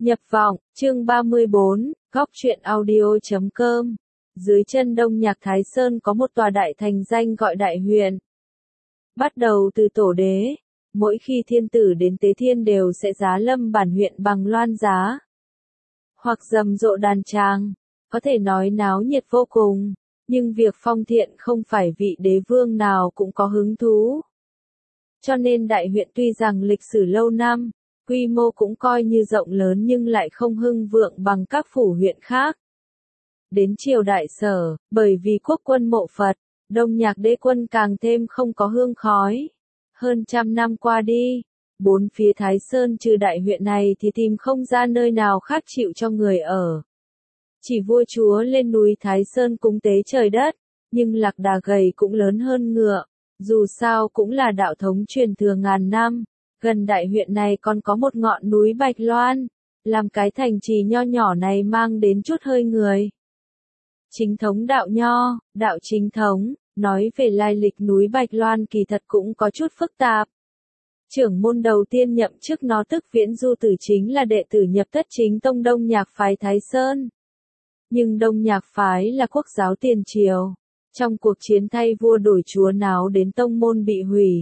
Nhập vọng, chương 34, góc truyện audio.com. Dưới chân Đông Nhạc Thái Sơn có một tòa đại thành danh gọi Đại Huyền. Bắt đầu từ tổ đế, mỗi khi thiên tử đến tế thiên đều sẽ giá lâm bản huyện bằng loan giá, hoặc rầm rộ đàn tràng, có thể nói náo nhiệt vô cùng, nhưng việc phong thiện không phải vị đế vương nào cũng có hứng thú. Cho nên Đại Huyện tuy rằng lịch sử lâu năm, quy mô cũng coi như rộng lớn nhưng lại không hưng vượng bằng các phủ huyện khác. Đến triều Đại Sở, bởi vì quốc quân mộ Phật, Đông Nhạc đế quân càng thêm không có hương khói. Hơn trăm năm qua đi, bốn phía Thái Sơn trừ Đại Huyện này thì tìm không ra nơi nào khác chịu cho người ở. Chỉ vua chúa lên núi Thái Sơn cúng tế trời đất, nhưng lạc đà gầy cũng lớn hơn ngựa, dù sao cũng là đạo thống truyền thừa ngàn năm. Gần Đại Huyện này còn có một ngọn núi Bạch Loan, làm cái thành trì nho nhỏ này mang đến chút hơi người. Chính thống đạo nho, đạo chính thống, nói về lai lịch núi Bạch Loan kỳ thật cũng có chút phức tạp. Trưởng môn đầu tiên nhậm chức nó tức Viễn Du Tử chính là đệ tử nhập thất chính tông Đông Nhạc phái Thái Sơn. Nhưng Đông Nhạc phái là quốc giáo tiền triều, trong cuộc chiến thay vua đổi chúa náo đến tông môn bị hủy.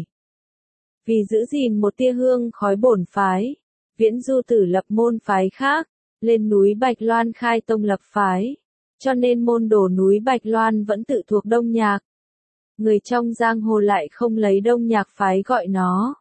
Vì giữ gìn một tia hương khói bổn phái, Viễn Du Tử lập môn phái khác, lên núi Bạch Loan khai tông lập phái, cho nên môn đồ núi Bạch Loan vẫn tự thuộc Đông Nhạc. Người trong giang hồ lại không lấy Đông Nhạc phái gọi nó.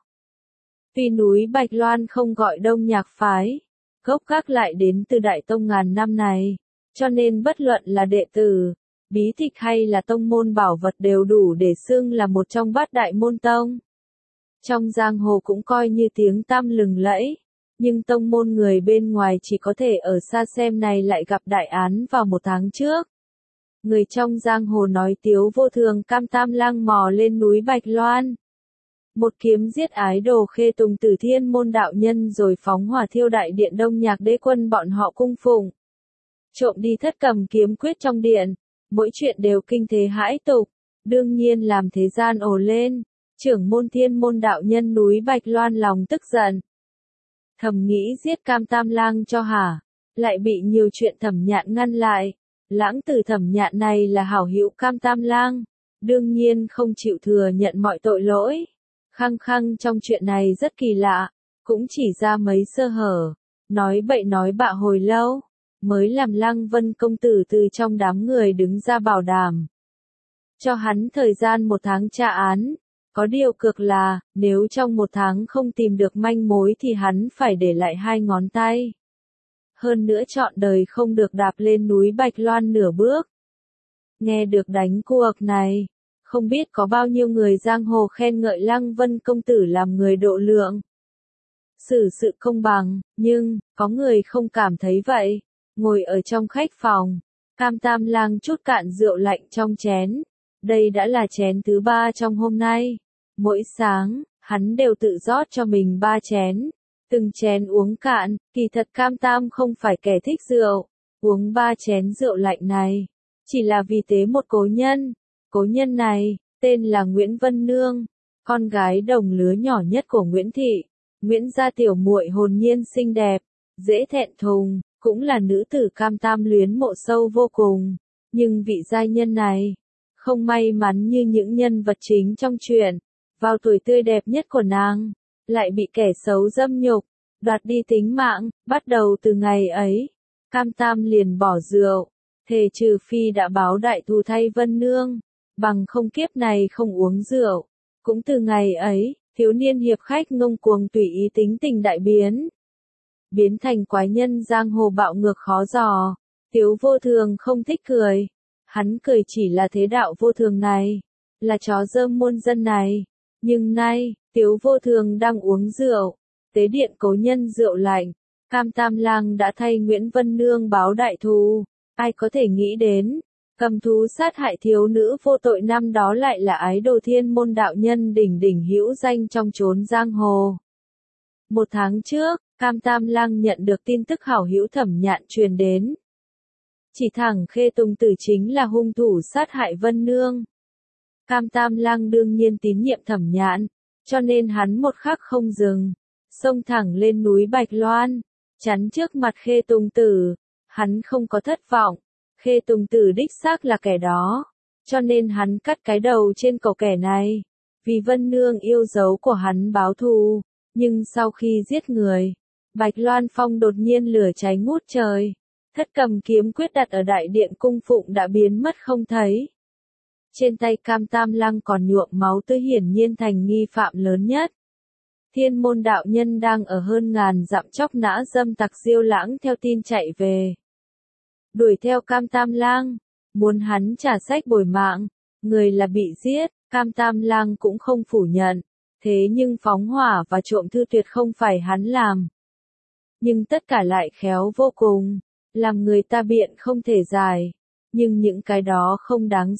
Vì núi Bạch Loan không gọi Đông Nhạc phái, gốc gác lại đến từ Đại Tông ngàn năm này, cho nên bất luận là đệ tử, bí tịch hay là tông môn bảo vật đều đủ để xưng là một trong bát đại môn tông. Trong giang hồ cũng coi như tiếng tăm lừng lẫy, nhưng tông môn người bên ngoài chỉ có thể ở xa xem này lại gặp đại án vào một tháng trước. Người trong giang hồ nói Tiếu Vô Thường Cam Tam Lang mò lên núi Bạch Loan. Một kiếm giết ái đồ Khê Tùng Tử Thiên môn đạo nhân rồi phóng hỏa thiêu đại điện Đông Nhạc đế quân bọn họ cung phụng. Trộm đi thất cầm kiếm quyết trong điện, mỗi chuyện đều kinh thế hãi tục, đương nhiên làm thế gian ồ lên. Trưởng môn thiên môn đạo nhân núi Bạch Loan lòng tức giận. Thầm nghĩ giết Cam Tam Lang cho hả, lại bị nhiều chuyện Thẩm Nhạn ngăn lại. Lãng tử Thẩm Nhạn này là hảo hữu Cam Tam Lang, đương nhiên không chịu thừa nhận mọi tội lỗi. Khăng khăng trong chuyện này rất kỳ lạ, cũng chỉ ra mấy sơ hở, nói bậy nói bạ hồi lâu, mới làm Lăng Vân công tử từ trong đám người đứng ra bảo đảm. Cho hắn thời gian 1 tháng tra án. Có điều cược là, nếu trong 1 tháng không tìm được manh mối thì hắn phải để lại 2 ngón tay. Hơn nữa trọn đời không được đạp lên núi Bạch Loan nửa bước. Nghe được đánh cuộc này, không biết có bao nhiêu người giang hồ khen ngợi Lăng Vân công tử làm người độ lượng. Xử sự công bằng, nhưng, có người không cảm thấy vậy. Ngồi ở trong khách phòng, Cam Tam Lang chút cạn rượu lạnh trong chén. Đây đã là chén thứ 3 trong hôm nay. Mỗi sáng, hắn đều tự rót cho mình 3 chén. Từng chén uống cạn, kỳ thật Cam Tam không phải kẻ thích rượu. Uống 3 chén rượu lạnh này, chỉ là vì tế một cố nhân. Cố nhân này, tên là Nguyễn Vân Nương, con gái đồng lứa nhỏ nhất của Nguyễn Thị. Nguyễn gia tiểu muội hồn nhiên xinh đẹp, dễ thẹn thùng, cũng là nữ tử Cam Tam luyến mộ sâu vô cùng. Nhưng vị giai nhân này, không may mắn như những nhân vật chính trong truyện, vào tuổi tươi đẹp nhất của nàng, lại bị kẻ xấu dâm nhục, đoạt đi tính mạng. Bắt đầu từ ngày ấy, Cam Tam liền bỏ rượu, thề trừ phi đã báo đại thù thay Vân Nương, bằng không kiếp này không uống rượu. Cũng từ ngày ấy, thiếu niên hiệp khách ngông cuồng tùy ý tính tình đại biến. Biến thành quái nhân giang hồ bạo ngược khó dò. Tiếu Vô Thường không thích cười. Hắn cười chỉ là thế đạo vô thường này, là chó dơm muôn dân này. Nhưng nay, Tiếu Vô Thường đang uống rượu, tế điện cố nhân rượu lạnh. Cam Tam Lang đã thay Nguyễn Vân Nương báo đại thù. Ai có thể nghĩ đến, cầm thú sát hại thiếu nữ vô tội năm đó lại là ái đồ thiên môn đạo nhân đỉnh đỉnh hữu danh trong chốn giang hồ. 1 tháng trước, Cam Tam Lang nhận được tin tức hảo hữu Thẩm Nhạn truyền đến. Chỉ thẳng Khê Tùng Tử chính là hung thủ sát hại Vân Nương. Cam Tam Lang đương nhiên tín nhiệm Thẩm Nhạn, cho nên hắn một khắc không dừng, xông thẳng lên núi Bạch Loan. chắn trước mặt Khê Tùng Tử, hắn không có thất vọng, Khê Tùng Tử đích xác là kẻ đó, cho nên hắn cắt cái đầu trên cổ kẻ này, vì Vân Nương yêu dấu của hắn báo thù, nhưng sau khi giết người, Bạch Loan Phong đột nhiên lửa cháy ngút trời, thất cầm kiếm quyết đặt ở đại điện cung phụng đã biến mất không thấy. Trên tay Cam Tam Lăng còn nhuộm máu tươi, hiển nhiên thành nghi phạm lớn nhất. Thiên Môn đạo nhân đang ở hơn ngàn dặm chóc nã dâm tặc Diêu Lãng theo tin chạy về. Đuổi theo Cam Tam Lang, muốn hắn trả sách bồi mạng, người là bị giết, Cam Tam Lang cũng không phủ nhận, thế nhưng phóng hỏa và trộm thư tuyệt không phải hắn làm. Nhưng tất cả lại khéo vô cùng, làm người ta biện không thể giải, nhưng những cái đó không đáng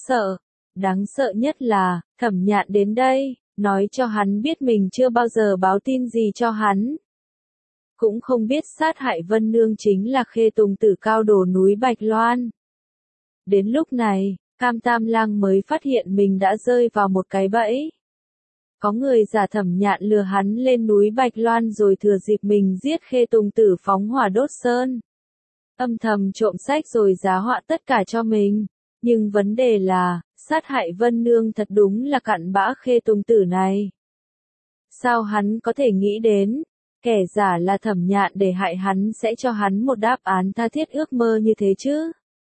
sợ nhất là, Thẩm Nhạn đến đây, nói cho hắn biết mình chưa bao giờ báo tin gì cho hắn. Cũng không biết sát hại Vân Nương chính là Khê Tùng Tử cao đồ núi Bạch Loan. Đến lúc này, Cam Tam Lang mới phát hiện mình đã rơi vào một cái bẫy. Có người giả Thẩm Nhạn lừa hắn lên núi Bạch Loan rồi thừa dịp mình giết Khê Tùng Tử phóng hỏa đốt sơn. Âm thầm trộm sách rồi giá họa tất cả cho mình. Nhưng vấn đề là, sát hại Vân Nương thật đúng là cặn bã Khê Tùng Tử này. Sao hắn có thể nghĩ đến, kẻ giả là Thẩm Nhạn để hại hắn sẽ cho hắn một đáp án tha thiết ước mơ như thế chứ?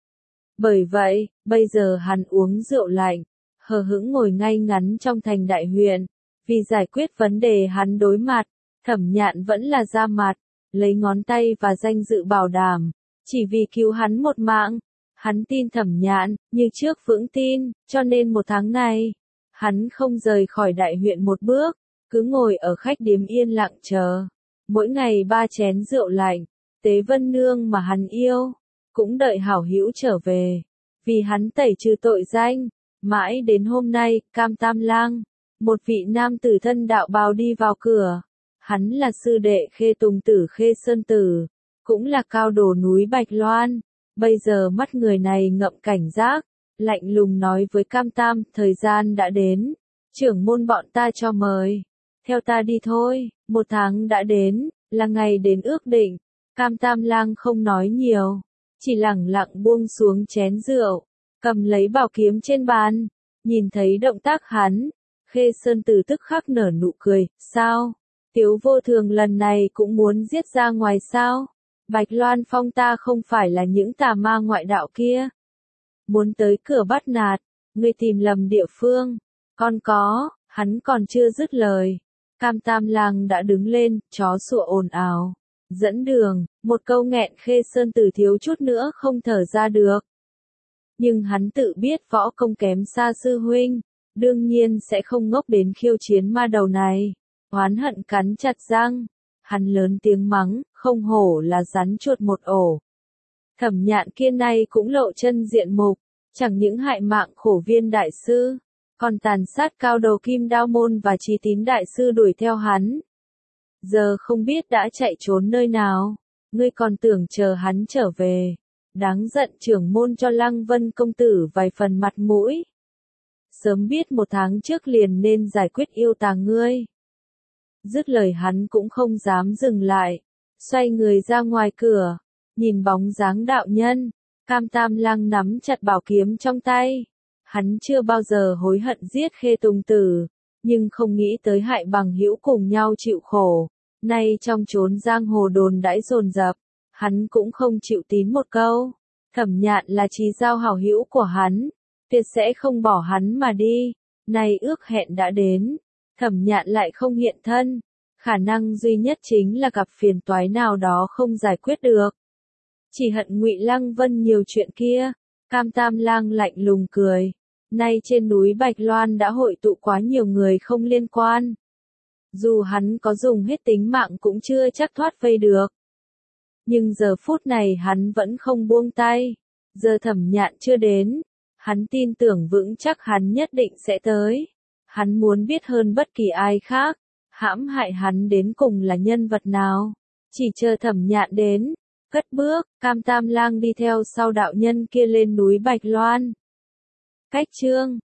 Bởi vậy, bây giờ hắn uống rượu lạnh, hờ hững ngồi ngay ngắn trong thành đại huyện, vì giải quyết vấn đề hắn đối mặt, Thẩm Nhạn vẫn là ra mặt, lấy ngón tay và danh dự bảo đảm, chỉ vì cứu hắn một mạng. Hắn tin Thẩm Nhạn, như trước vững tin, cho nên một tháng này, hắn không rời khỏi đại huyện một bước, cứ ngồi ở khách điếm yên lặng chờ. Mỗi ngày 3 chén rượu lạnh, tế Vân Nương mà hắn yêu, cũng đợi hảo hữu trở về, vì hắn tẩy trừ tội danh. Mãi đến hôm nay, Cam Tam Lang, một vị nam tử thân đạo bào đi vào cửa. Hắn là sư đệ Khê Tùng Tử Khê Sơn Tử, cũng là cao đồ núi Bạch Loan. Bây giờ mắt người này ngậm cảnh giác, lạnh lùng nói với Cam Tam, thời gian đã đến, trưởng môn bọn ta cho mời, theo ta đi thôi. 1 tháng đã đến, là ngày đến ước định. Cam Tam Lang không nói nhiều, chỉ lẳng lặng buông xuống chén rượu, cầm lấy bảo kiếm trên bàn, nhìn thấy động tác hắn, Khê Sơn Tử tức khắc nở nụ cười, sao? Tiếu Vô Thường lần này cũng muốn giết ra ngoài sao? Bạch Loan Phong ta không phải là những tà ma ngoại đạo kia. Muốn tới cửa bắt nạt, ngươi tìm lầm địa phương. Hắn còn chưa dứt lời. Cam Tam Lang đã đứng lên, chó sủa ồn ào. Dẫn đường, một câu nghẹn Khê Sơn Tử thiếu chút nữa không thở ra được. Nhưng hắn tự biết võ công kém xa sư huynh, đương nhiên sẽ không ngốc đến khiêu chiến ma đầu này. Oán hận cắn chặt răng, hắn lớn tiếng mắng, không hổ là rắn chuột một ổ. Thẩm Nhạn kia nay cũng lộ chân diện mục, chẳng những hại mạng Khổ Viên đại sư, còn tàn sát cao đầu Kim Đao môn và Chí Tín đại sư đuổi theo hắn. Giờ không biết đã chạy trốn nơi nào, ngươi còn tưởng chờ hắn trở về. Đáng giận, trưởng môn cho Lăng Vân công tử vài phần mặt mũi. Sớm biết 1 tháng trước liền nên giải quyết yêu tà ngươi. Dứt lời hắn cũng không dám dừng lại, xoay người ra ngoài cửa, nhìn bóng dáng đạo nhân. Cam Tam Lang nắm chặt bảo kiếm trong tay. Hắn chưa bao giờ hối hận giết Khê Tùng Tử, nhưng không nghĩ tới hại bằng hữu cùng nhau chịu khổ. Nay trong chốn giang hồ đồn đãi dồn dập, hắn cũng không chịu tín một câu. Thẩm Nhạn là chí giao hảo hữu của hắn, tuyệt sẽ không bỏ hắn mà đi. Nay ước hẹn đã đến, Thẩm Nhạn lại không hiện thân, khả năng duy nhất chính là gặp phiền toái nào đó không giải quyết được. Chỉ hận Ngụy Lăng Vân nhiều chuyện kia. Cam Tam Lang lạnh lùng cười. Nay trên núi Bạch Loan đã hội tụ quá nhiều người không liên quan. Dù hắn có dùng hết tính mạng cũng chưa chắc thoát vây được. Nhưng giờ phút này hắn vẫn không buông tay. Giờ Thẩm Nhạn chưa đến, hắn tin tưởng vững chắc hắn nhất định sẽ tới. Hắn muốn biết hơn bất kỳ ai khác, hãm hại hắn đến cùng là nhân vật nào. Chỉ chờ Thẩm Nhạn đến, cất bước, Cam Tam Lang đi theo sau đạo nhân kia lên núi Bạch Loan. Cách chương